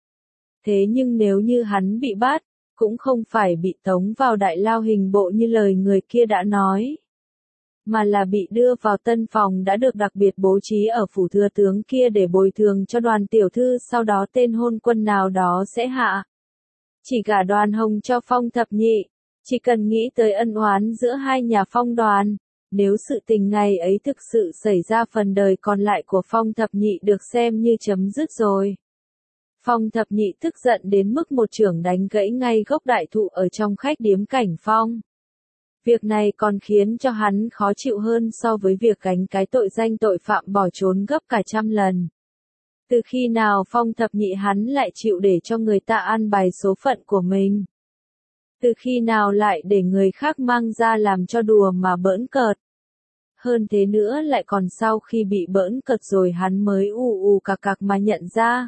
Thế nhưng nếu như hắn bị bắt, cũng không phải bị tống vào đại lao hình bộ như lời người kia đã nói, mà là bị đưa vào tân phòng đã được đặc biệt bố trí ở phủ thừa tướng kia để bồi thường cho Đoàn tiểu thư, sau đó tên hôn quân nào đó sẽ hạ chỉ gả Đoàn Hồng cho Phong thập nhị. Chỉ cần nghĩ tới ân oán giữa hai nhà Phong Đoàn, nếu sự tình ngày ấy thực sự xảy ra, phần đời còn lại của Phong thập nhị được xem như chấm dứt rồi. Phong thập nhị tức giận đến mức một chưởng đánh gãy ngay gốc đại thụ ở trong khách điếm cảnh Phong. Việc này còn khiến cho hắn khó chịu hơn so với việc gánh cái tội danh tội phạm bỏ trốn gấp cả trăm lần. Từ khi nào Phong thập nhị hắn lại chịu để cho người ta an bài số phận của mình? Từ khi nào lại để người khác mang ra làm cho đùa mà bỡn cợt? Hơn thế nữa lại còn sau khi bị bỡn cợt rồi hắn mới ù ù cạc cạc mà nhận ra.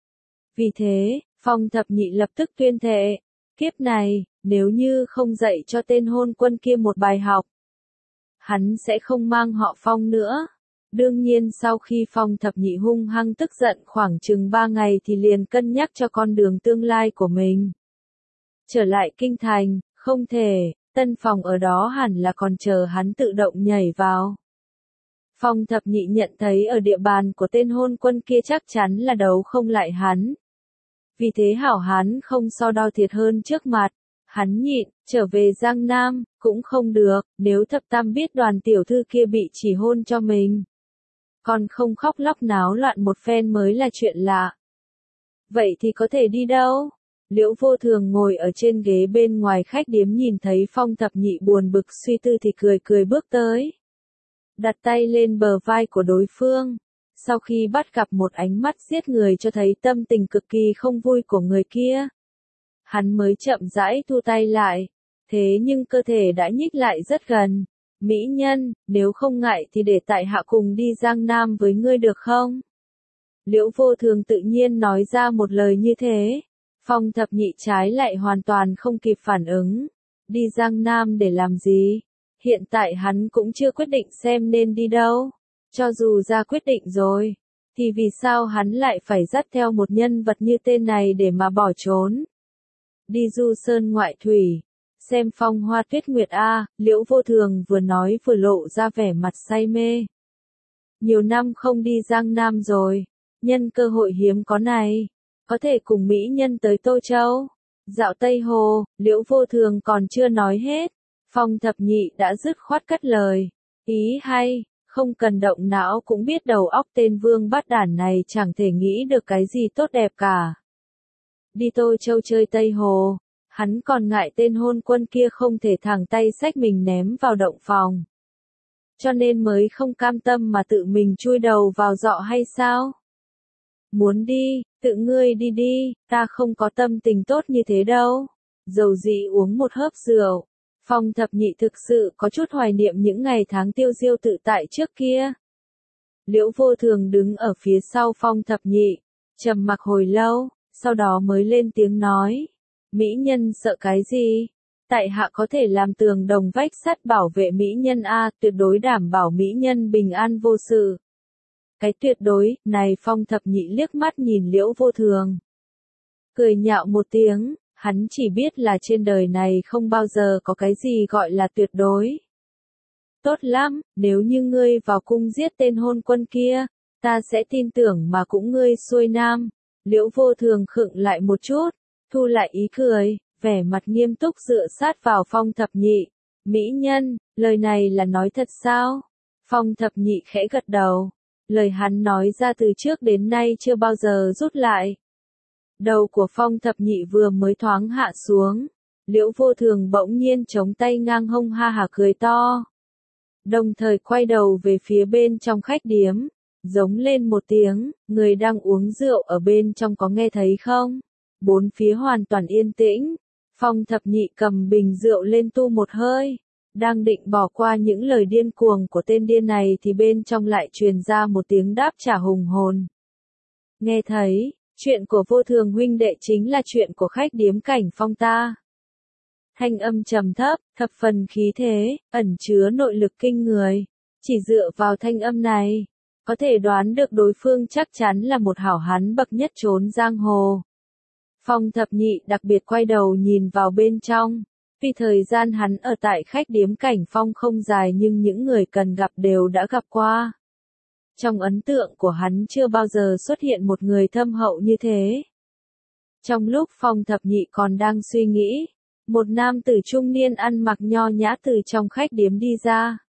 Vì thế, Phong thập nhị lập tức tuyên thệ, kiếp này, nếu như không dạy cho tên hôn quân kia một bài học, hắn sẽ không mang họ Phong nữa. Đương nhiên sau khi Phong thập nhị hung hăng tức giận khoảng chừng ba ngày thì liền cân nhắc cho con đường tương lai của mình. Trở lại kinh thành, không thể, tân phòng ở đó hẳn là còn chờ hắn tự động nhảy vào. Phong thập nhị nhận thấy ở địa bàn của tên hôn quân kia chắc chắn là đấu không lại hắn. Vì thế hảo hắn không so đo thiệt hơn trước mặt. Hắn nhịn, trở về Giang Nam, cũng không được, nếu thập tam biết Đoàn tiểu thư kia bị chỉ hôn cho mình. Còn không khóc lóc náo loạn một phen mới là chuyện lạ. Vậy thì có thể đi đâu? Liễu Vô Thường ngồi ở trên ghế bên ngoài khách điếm nhìn thấy Phong thập nhị buồn bực suy tư thì cười cười bước tới. Đặt tay lên bờ vai của đối phương. Sau khi bắt gặp một ánh mắt giết người cho thấy tâm tình cực kỳ không vui của người kia, hắn mới chậm rãi thu tay lại. Thế nhưng cơ thể đã nhích lại rất gần. Mỹ nhân, nếu không ngại thì để tại hạ cùng đi Giang Nam với ngươi được không? Liễu Vô Thường tự nhiên nói ra một lời như thế. Phong Thập Nhị trái lại hoàn toàn không kịp phản ứng. Đi Giang Nam để làm gì? Hiện tại hắn cũng chưa quyết định xem nên đi đâu. Cho dù ra quyết định rồi, thì vì sao hắn lại phải dắt theo một nhân vật như tên này để mà bỏ trốn? Đi du sơn ngoại thủy, xem phong hoa tuyết nguyệt a, Liễu Vô Thường vừa nói vừa lộ ra vẻ mặt say mê. Nhiều năm không đi Giang Nam rồi, nhân cơ hội hiếm có này, có thể cùng mỹ nhân tới Tô Châu, dạo Tây Hồ. Liễu Vô Thường còn chưa nói hết, Phong Thập Nhị đã dứt khoát cất lời. Ý hay, không cần động não cũng biết đầu óc tên vương bát đản này chẳng thể nghĩ được cái gì tốt đẹp cả. Đi Tô Châu chơi Tây Hồ, hắn còn ngại tên hôn quân kia không thể thẳng tay xách mình ném vào động phòng. Cho nên mới không cam tâm mà tự mình chui đầu vào giọ hay sao? Muốn đi, tự ngươi đi đi, ta không có tâm tình tốt như thế đâu. Dầu dĩ uống một hớp rượu. Phong Thập Nhị thực sự có chút hoài niệm những ngày tháng tiêu diêu tự tại trước kia. Liễu Vô Thường đứng ở phía sau Phong Thập Nhị, trầm mặc hồi lâu, sau đó mới lên tiếng nói. Mỹ nhân sợ cái gì? Tại hạ có thể làm tường đồng vách sắt bảo vệ mỹ nhân a, tuyệt đối đảm bảo mỹ nhân bình an vô sự. Cái tuyệt đối, này Phong Thập Nhị liếc mắt nhìn Liễu Vô Thường. Cười nhạo một tiếng, hắn chỉ biết là trên đời này không bao giờ có cái gì gọi là tuyệt đối. Tốt lắm, nếu như ngươi vào cung giết tên hôn quân kia, ta sẽ tin tưởng mà cũng ngươi xuôi nam. Liễu Vô Thường khựng lại một chút, thu lại ý cười, vẻ mặt nghiêm túc dựa sát vào Phong Thập Nhị. Mỹ nhân, lời này là nói thật sao? Phong Thập Nhị khẽ gật đầu. Lời hắn nói ra từ trước đến nay chưa bao giờ rút lại. Đầu của Phong Thập Nhị vừa mới thoáng hạ xuống. Liễu Vô Thường bỗng nhiên chống tay ngang hông ha hả cười to. Đồng thời quay đầu về phía bên trong khách điếm. Giống lên một tiếng, người đang uống rượu ở bên trong có nghe thấy không? Bốn phía hoàn toàn yên tĩnh. Phong Thập Nhị cầm bình rượu lên tu một hơi. Đang định bỏ qua những lời điên cuồng của tên điên này thì bên trong lại truyền ra một tiếng đáp trả hùng hồn. Nghe thấy, chuyện của Vô Thường huynh đệ chính là chuyện của khách điếm Cảnh Phong ta. Thanh âm trầm thấp, thập phần khí thế, ẩn chứa nội lực kinh người. Chỉ dựa vào thanh âm này, có thể đoán được đối phương chắc chắn là một hảo hán bậc nhất trốn giang hồ. Phong Thập Nhị đặc biệt quay đầu nhìn vào bên trong. Vì thời gian hắn ở tại khách điếm Cảnh Phong không dài nhưng những người cần gặp đều đã gặp qua. Trong ấn tượng của hắn chưa bao giờ xuất hiện một người thâm hậu như thế. Trong lúc Phong Thập Nhị còn đang suy nghĩ, một nam tử trung niên ăn mặc nho nhã từ trong khách điếm đi ra.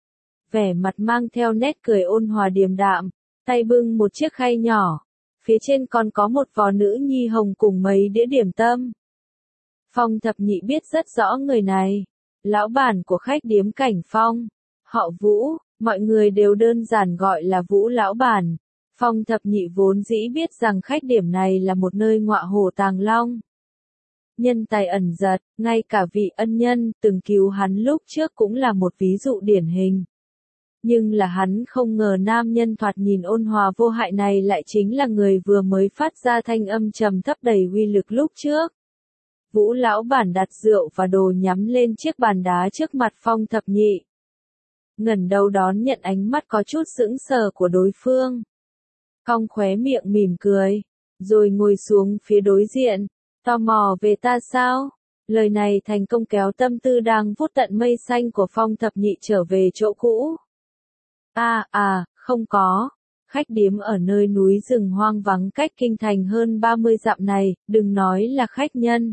Vẻ mặt mang theo nét cười ôn hòa điềm đạm, tay bưng một chiếc khay nhỏ, phía trên còn có một vò nữ nhi hồng cùng mấy đĩa điểm tâm. Phong Thập Nhị biết rất rõ người này, lão bản của khách điếm Cảnh Phong, họ Vũ, mọi người đều đơn giản gọi là Vũ lão bản. Phong Thập Nhị vốn dĩ biết rằng khách điểm này là một nơi ngọa hổ tàng long. Nhân tài ẩn giật, ngay cả vị ân nhân từng cứu hắn lúc trước cũng là một ví dụ điển hình. Nhưng là hắn không ngờ nam nhân thoạt nhìn ôn hòa vô hại này lại chính là người vừa mới phát ra thanh âm trầm thấp đầy uy lực lúc trước. Vũ lão bản đặt rượu và đồ nhắm lên chiếc bàn đá trước mặt Phong Thập Nhị. Ngẩng đầu đón nhận ánh mắt có chút sững sờ của đối phương. Cong khóe miệng mỉm cười, rồi ngồi xuống phía đối diện. Tò mò về ta sao? Lời này thành công kéo tâm tư đang vút tận mây xanh của Phong Thập Nhị trở về chỗ cũ. À, à, không có. Khách điếm ở nơi núi rừng hoang vắng cách kinh thành hơn ba mươi dặm này, đừng nói là khách nhân.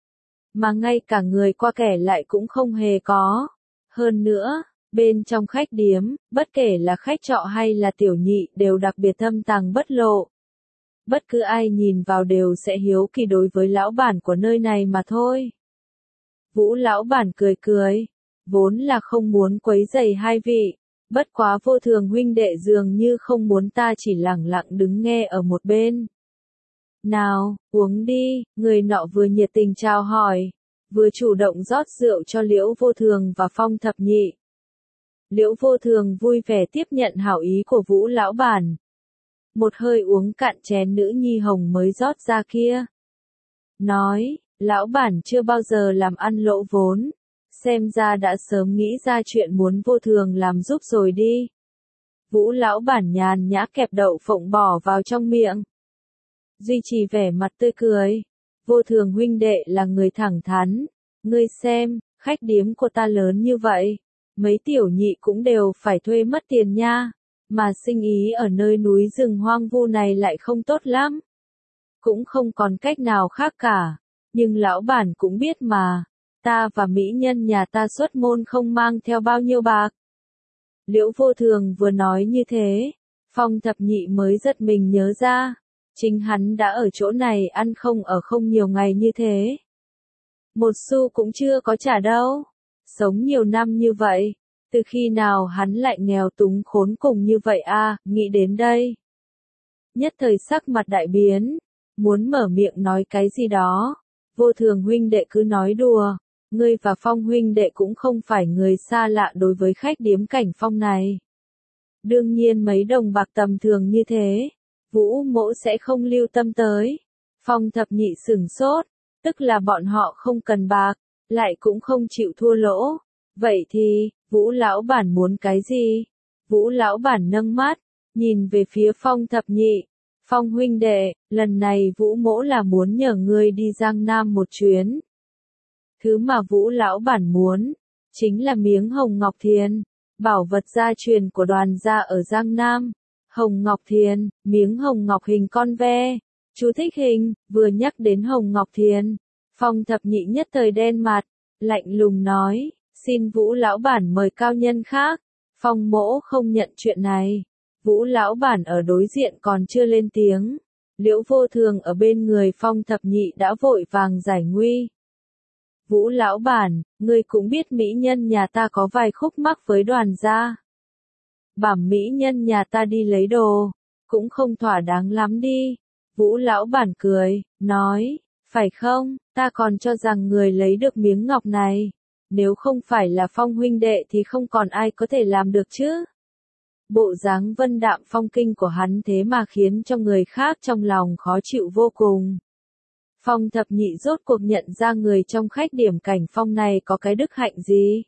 Mà ngay cả người qua kẻ lại cũng không hề có. Hơn nữa, bên trong khách điếm, bất kể là khách trọ hay là tiểu nhị đều đặc biệt thâm tàng bất lộ. Bất cứ ai nhìn vào đều sẽ hiếu kỳ đối với lão bản của nơi này mà thôi. Vũ lão bản cười cười, vốn là không muốn quấy rầy hai vị, bất quá Vô Thường huynh đệ dường như không muốn ta chỉ lẳng lặng đứng nghe ở một bên. Nào, uống đi, người nọ vừa nhiệt tình chào hỏi, vừa chủ động rót rượu cho Liễu Vô Thường và Phong Thập Nhị. Liễu Vô Thường vui vẻ tiếp nhận hảo ý của Vũ lão bản. một hơi uống cạn chén nữ nhi hồng mới rót ra kia. Nói, lão bản chưa bao giờ làm ăn lỗ vốn, xem ra đã sớm nghĩ ra chuyện muốn Vô Thường làm giúp rồi đi. Vũ lão bản nhàn nhã kẹp đậu phộng bỏ vào trong miệng. Duy trì vẻ mặt tươi cười. Vô Thường huynh đệ là người thẳng thắn. Ngươi xem, khách điếm của ta lớn như vậy. Mấy tiểu nhị cũng đều phải thuê mất tiền nha. Mà sinh ý ở nơi núi rừng hoang vu này lại không tốt lắm. Cũng không còn cách nào khác cả. Nhưng lão bản cũng biết mà. Ta và mỹ nhân nhà ta xuất môn không mang theo bao nhiêu bạc. Liễu Vô Thường vừa nói như thế, Phong Thập Nhị mới giật mình nhớ ra, chính hắn đã ở chỗ này ăn không ở không nhiều ngày như thế. Một xu cũng chưa có trả đâu, sống nhiều năm như vậy, từ khi nào hắn lại nghèo túng khốn cùng như vậy a? Nghĩ đến đây. Nhất thời sắc mặt đại biến, muốn mở miệng nói cái gì đó, Vô Thường huynh đệ cứ nói đùa. Ngươi và Phong huynh đệ cũng không phải người xa lạ đối với khách điếm Cảnh Phong này. Đương nhiên mấy đồng bạc tầm thường như thế, Vũ mỗ sẽ không lưu tâm tới. Phong Thập Nhị sửng sốt, tức là bọn họ không cần bạc, lại cũng không chịu thua lỗ. Vậy thì, Vũ lão bản muốn cái gì? Vũ lão bản nâng mắt, nhìn về phía Phong Thập Nhị. Phong huynh đệ, lần này Vũ mỗ là muốn nhờ ngươi đi Giang Nam một chuyến. Thứ mà Vũ lão bản muốn, chính là miếng hồng ngọc thiền, bảo vật gia truyền của đoàn gia ở Giang Nam. Hồng ngọc thiền, miếng hồng ngọc hình con ve. Chú thích hình, vừa nhắc đến hồng ngọc thiền. Phong Thập Nhị nhất thời đen mặt, lạnh lùng nói, xin Vũ lão bản mời cao nhân khác. Phong mỗ không nhận chuyện này. Vũ lão bản ở đối diện còn chưa lên tiếng. Liễu Vô Thường ở bên người Phong Thập Nhị đã vội vàng giải nguy. Vũ lão bản, ngươi cũng biết mỹ nhân nhà ta có vài khúc mắc với đoàn gia. Bảo mỹ nhân nhà ta đi lấy đồ, cũng không thỏa đáng lắm đi. Vũ lão bản cười, nói, phải không, ta còn cho rằng người lấy được miếng ngọc này. Nếu không phải là Phong huynh đệ thì không còn ai có thể làm được chứ. Bộ dáng vân đạm phong kinh của hắn thế mà khiến cho người khác trong lòng khó chịu vô cùng. Phong Thập Nhị rốt cuộc nhận ra người trong khách điểm Cảnh Phong này có cái đức hạnh gì.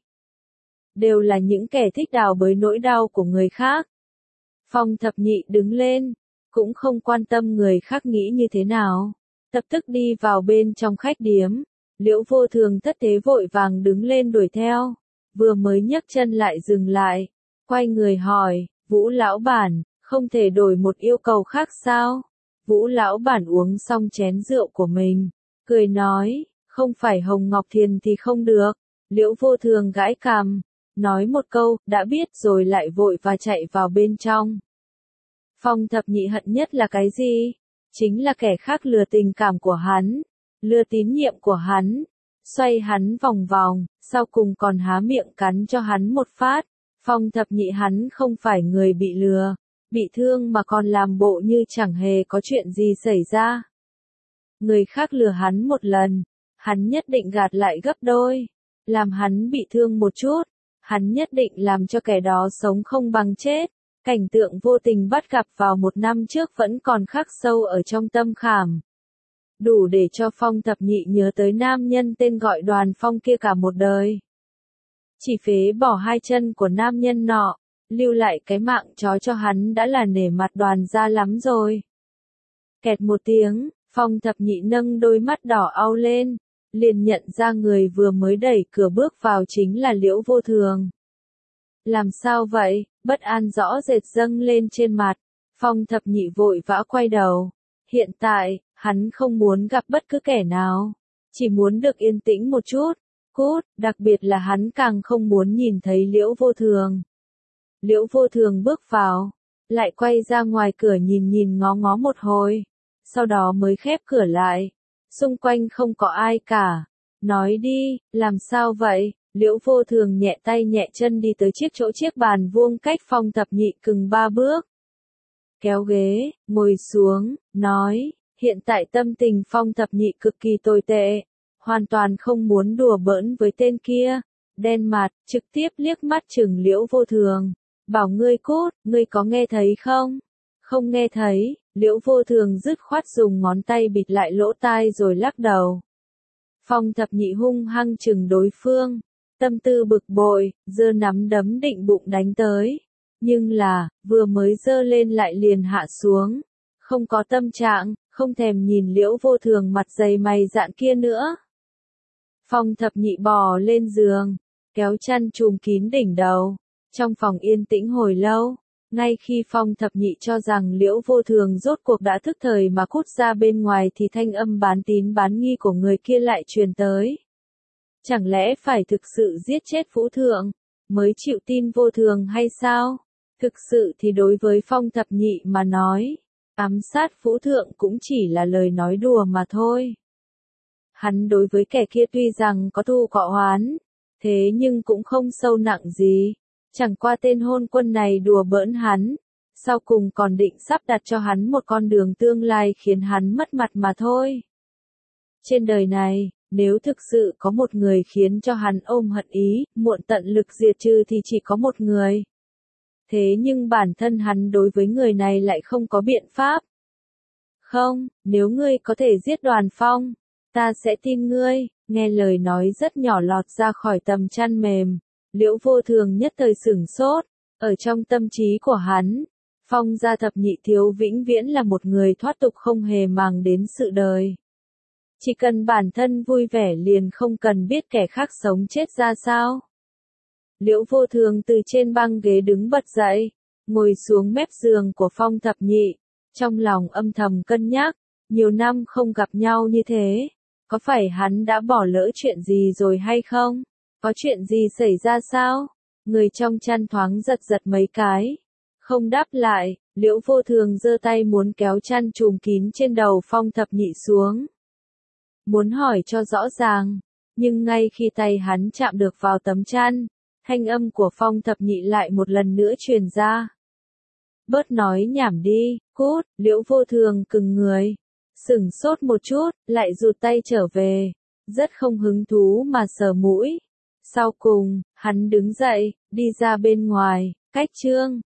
Đều là những kẻ thích đào bới nỗi đau của người khác. Phong Thập Nhị đứng lên, cũng không quan tâm người khác nghĩ như thế nào. Lập tức đi vào bên trong khách điếm. Liễu Vô Thường thất thế vội vàng đứng lên đuổi theo. Vừa mới nhấc chân lại dừng lại. Quay người hỏi, Vũ lão bản, không thể đổi một yêu cầu khác sao? Vũ lão bản uống xong chén rượu của mình, cười nói, không phải hồng ngọc thiền thì không được. Liễu Vô Thường gãi cằm, nói một câu, đã biết rồi lại vội và chạy vào bên trong. Phong Thập Nhị hận nhất là cái gì? Chính là kẻ khác lừa tình cảm của hắn, lừa tín nhiệm của hắn, xoay hắn vòng vòng, sau cùng còn há miệng cắn cho hắn một phát. Phong Thập Nhị hắn không phải người bị lừa, bị thương mà còn làm bộ như chẳng hề có chuyện gì xảy ra. Người khác lừa hắn một lần, hắn nhất định gạt lại gấp đôi. Làm hắn bị thương một chút, hắn nhất định làm cho kẻ đó sống không bằng chết. Cảnh tượng vô tình bắt gặp vào một năm trước vẫn còn khắc sâu ở trong tâm khảm. Đủ để cho Phong Thập Nhị nhớ tới nam nhân tên gọi Đoàn Phong kia cả một đời. Chỉ phế bỏ hai chân của nam nhân nọ, lưu lại cái mạng chó cho hắn đã là nể mặt Đoàn gia lắm rồi. Kẹt một tiếng, Phong Thập Nhị nâng đôi mắt đỏ au lên, liền nhận ra người vừa mới đẩy cửa bước vào chính là Liễu Vô Thường. Làm sao vậy? Bất an rõ rệt dâng lên trên mặt. Phong Thập Nhị vội vã quay đầu. Hiện tại, hắn không muốn gặp bất cứ kẻ nào, chỉ muốn được yên tĩnh một chút. Cút, đặc biệt là hắn càng không muốn nhìn thấy Liễu Vô Thường. Liễu Vô Thường bước vào, lại quay ra ngoài cửa nhìn nhìn ngó ngó một hồi, sau đó mới khép cửa lại. Xung quanh không có ai cả. Nói đi, làm sao vậy? Liễu Vô Thường nhẹ tay nhẹ chân đi tới chiếc chỗ chiếc bàn vuông cách Phong Thập Nhị cừng ba bước. Kéo ghế, ngồi xuống, nói, hiện tại tâm tình Phong Thập Nhị cực kỳ tồi tệ, hoàn toàn không muốn đùa bỡn với tên kia. Đen mặt, trực tiếp liếc mắt chừng Liễu Vô Thường, bảo ngươi cút, ngươi có nghe thấy không? Không nghe thấy, Liễu Vô Thường dứt khoát dùng ngón tay bịt lại lỗ tai rồi lắc đầu. Phong Thập Nhị hung hăng chừng đối phương, tâm tư bực bội, giơ nắm đấm định bụng đánh tới. Nhưng là, vừa mới giơ lên lại liền hạ xuống. Không có tâm trạng, không thèm nhìn Liễu Vô Thường mặt dày mày dạn kia nữa. Phong Thập Nhị bò lên giường, kéo chăn trùm kín đỉnh đầu. Trong phòng yên tĩnh hồi lâu, ngay khi Phong Thập Nhị cho rằng Liễu Vô Thường rốt cuộc đã thức thời mà cút ra bên ngoài thì thanh âm bán tín bán nghi của người kia lại truyền tới. Chẳng lẽ phải thực sự giết chết Vũ Thượng, mới chịu tin Vô Thường hay sao? Thực sự thì đối với Phong Thập Nhị mà nói, ám sát Vũ Thượng cũng chỉ là lời nói đùa mà thôi. Hắn đối với kẻ kia tuy rằng có thù có oán, thế nhưng cũng không sâu nặng gì. Chẳng qua tên hôn quân này đùa bỡn hắn, sau cùng còn định sắp đặt cho hắn một con đường tương lai khiến hắn mất mặt mà thôi. Trên đời này, nếu thực sự có một người khiến cho hắn ôm hận ý, muộn tận lực diệt trừ thì chỉ có một người. Thế nhưng bản thân hắn đối với người này lại không có biện pháp. Không, nếu ngươi có thể giết Đoàn Phong, ta sẽ tin ngươi. Nghe lời nói rất nhỏ lọt ra khỏi tầm chăn mềm, Liễu Vô Thường nhất thời sửng sốt. Ở trong tâm trí của hắn, Phong gia thập nhị thiếu vĩnh viễn là một người thoát tục không hề màng đến sự đời. Chỉ cần bản thân vui vẻ liền không cần biết kẻ khác sống chết ra sao. Liễu Vô Thường từ trên băng ghế đứng bật dậy, ngồi xuống mép giường của Phong thập nhị, trong lòng âm thầm cân nhắc, nhiều năm không gặp nhau như thế, có phải hắn đã bỏ lỡ chuyện gì rồi hay không? Có chuyện gì xảy ra sao? Người trong chăn thoáng giật giật mấy cái, không đáp lại. Liễu Vô Thường giơ tay muốn kéo chăn trùm kín trên đầu Phong thập nhị xuống, muốn hỏi cho rõ ràng, nhưng ngay khi tay hắn chạm được vào tấm chăn, thanh âm của Phong thập nhị lại một lần nữa truyền ra. Bớt nói nhảm đi, cút. Liễu Vô Thường cứng người, sửng sốt một chút, lại rụt tay trở về, rất không hứng thú mà sờ mũi. Sau cùng, hắn đứng dậy, đi ra bên ngoài, cách Trương